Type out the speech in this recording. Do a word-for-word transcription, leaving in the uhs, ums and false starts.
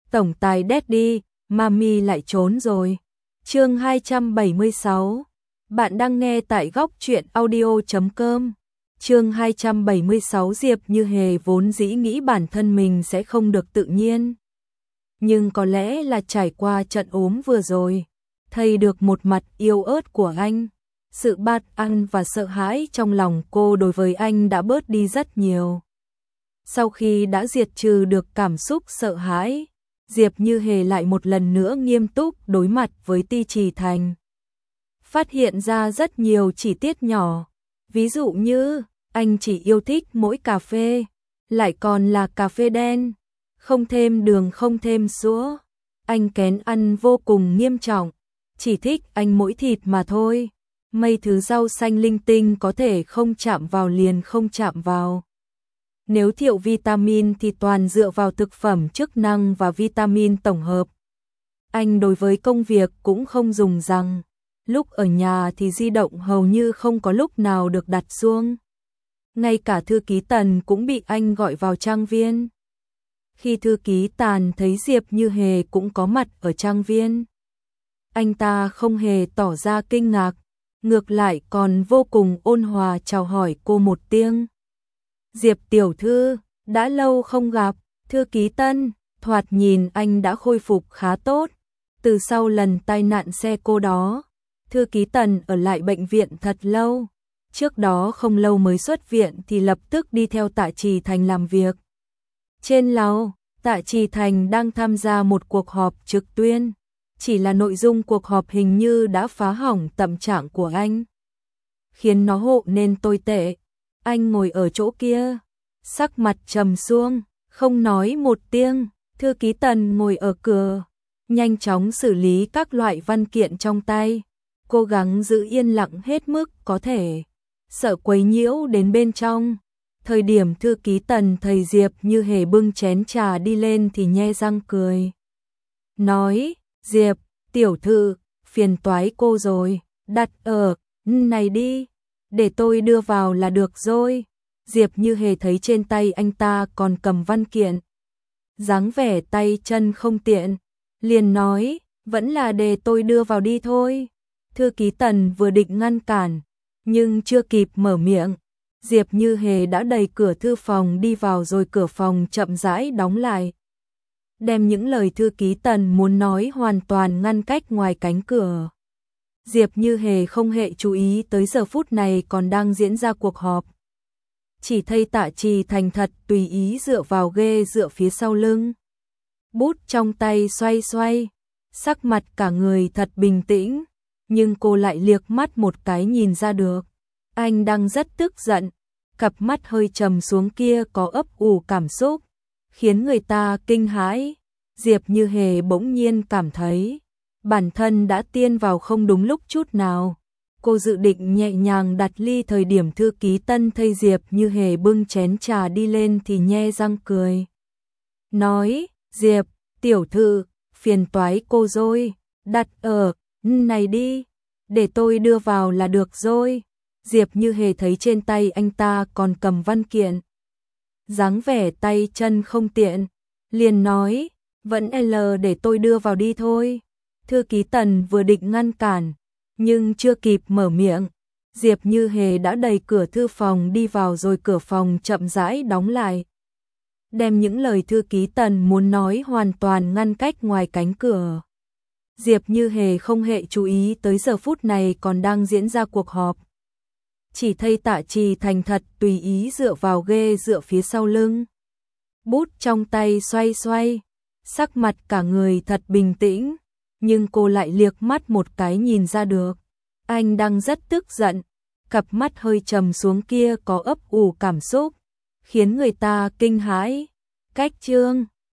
tổng tài Daddy, Mami lại trốn rồi. Chương hai trăm bảy mươi sáu. Bạn đang nghe tại góc truyện audio chấm com. Chương hai trăm bảy mươi sáu. Diệp Như Hề vốn dĩ nghĩ bản thân mình sẽ không được tự nhiên. Nhưng có lẽ là trải qua trận ốm vừa rồi, thấy được một mặt yêu ớt của anh. Sự bất an và sợ hãi trong lòng cô đối với anh đã bớt đi rất nhiều. Sau khi đã diệt trừ được cảm xúc sợ hãi, Diệp Như Hề lại một lần nữa nghiêm túc đối mặt với Ti Trì Thành. Phát hiện ra rất nhiều chi tiết nhỏ, ví dụ như anh chỉ yêu thích mỗi cà phê, lại còn là cà phê đen, không thêm đường không thêm sữa. Anh kén ăn vô cùng nghiêm trọng, chỉ thích anh mỗi thịt mà thôi. Mấy thứ rau xanh linh tinh có thể không chạm vào liền không chạm vào. Nếu thiệu vitamin thì toàn dựa vào thực phẩm chức năng và vitamin tổng hợp. Anh đối với công việc cũng không dùng rằng, lúc ở nhà thì di động hầu như không có lúc nào được đặt xuống. Ngay cả thư ký Tần cũng bị anh gọi vào trang viên. Khi thư ký Tàn thấy Diệp Như Hề cũng có mặt ở trang viên, anh ta không hề tỏ ra kinh ngạc, ngược lại còn vô cùng ôn hòa chào hỏi cô một tiếng. Diệp tiểu thư, đã lâu không gặp. Thư ký Tân, thoạt nhìn anh đã khôi phục khá tốt. Từ sau lần tai nạn xe cô đó, thư ký Tần ở lại bệnh viện thật lâu. Trước đó không lâu mới xuất viện thì lập tức đi theo Tạ Trì Thành làm việc. Trên lầu, Tạ Trì Thành đang tham gia một cuộc họp trực tuyến. Chỉ là nội dung cuộc họp hình như đã phá hỏng tâm trạng của anh, khiến nó hộ nên tồi tệ. Anh ngồi ở chỗ kia, sắc mặt trầm xuống, không nói một tiếng. Thư ký Tần ngồi ở cửa, nhanh chóng xử lý các loại văn kiện trong tay, cố gắng giữ yên lặng hết mức có thể, sợ quấy nhiễu đến bên trong. Thời điểm thư ký Tần thấy Diệp Như Hề bưng chén trà đi lên thì nhe răng cười. Nói, Diệp, tiểu thư, phiền toái cô rồi, đặt ở này đi, để tôi đưa vào là được rồi. Diệp Như Hề thấy trên tay anh ta còn cầm văn kiện, dáng vẻ tay chân không tiện, liền nói, vẫn là để tôi đưa vào đi thôi. Thư ký Tần vừa định ngăn cản, nhưng chưa kịp mở miệng, Diệp Như Hề đã đẩy cửa thư phòng đi vào rồi cửa phòng chậm rãi đóng lại, đem những lời thư ký Tần muốn nói hoàn toàn ngăn cách ngoài cánh cửa. Diệp Như Hề không hề chú ý tới giờ phút này còn đang diễn ra cuộc họp. Chỉ thấy Tạ Trì Thành thật tùy ý dựa vào ghế dựa phía sau lưng, bút trong tay xoay xoay, sắc mặt cả người thật bình tĩnh, nhưng cô lại liếc mắt một cái nhìn ra được anh đang rất tức giận. Cặp mắt hơi trầm xuống kia có ấp ủ cảm xúc, khiến người ta kinh hãi. Diệp Như Hề bỗng nhiên cảm thấy bản thân đã tiên vào không đúng lúc chút nào. Cô dự định nhẹ nhàng đặt ly, thời điểm thư ký Tân thấy Diệp Như Hề bưng chén trà đi lên thì nhe răng cười. Nói, Diệp, tiểu thư, phiền toái cô rồi, đặt ở này đi, để tôi đưa vào là được rồi. Diệp Như Hề thấy trên tay anh ta còn cầm văn kiện, dáng vẻ tay chân không tiện, liền nói, vẫn L để tôi đưa vào đi thôi. Thư ký Tần vừa định ngăn cản, nhưng chưa kịp mở miệng, Diệp Như Hề đã đẩy cửa thư phòng đi vào rồi cửa phòng chậm rãi đóng lại, đem những lời thư ký Tần muốn nói hoàn toàn ngăn cách ngoài cánh cửa. Diệp Như Hề không hề chú ý tới giờ phút này còn đang diễn ra cuộc họp. Chỉ thấy Tạ Trì Thành thật tùy ý dựa vào ghế dựa phía sau lưng, bút trong tay xoay xoay, sắc mặt cả người thật bình tĩnh, nhưng cô lại liếc mắt một cái nhìn ra được anh đang rất tức giận. Cặp mắt hơi trầm xuống kia có ấp ủ cảm xúc, khiến người ta kinh hãi. Cách chương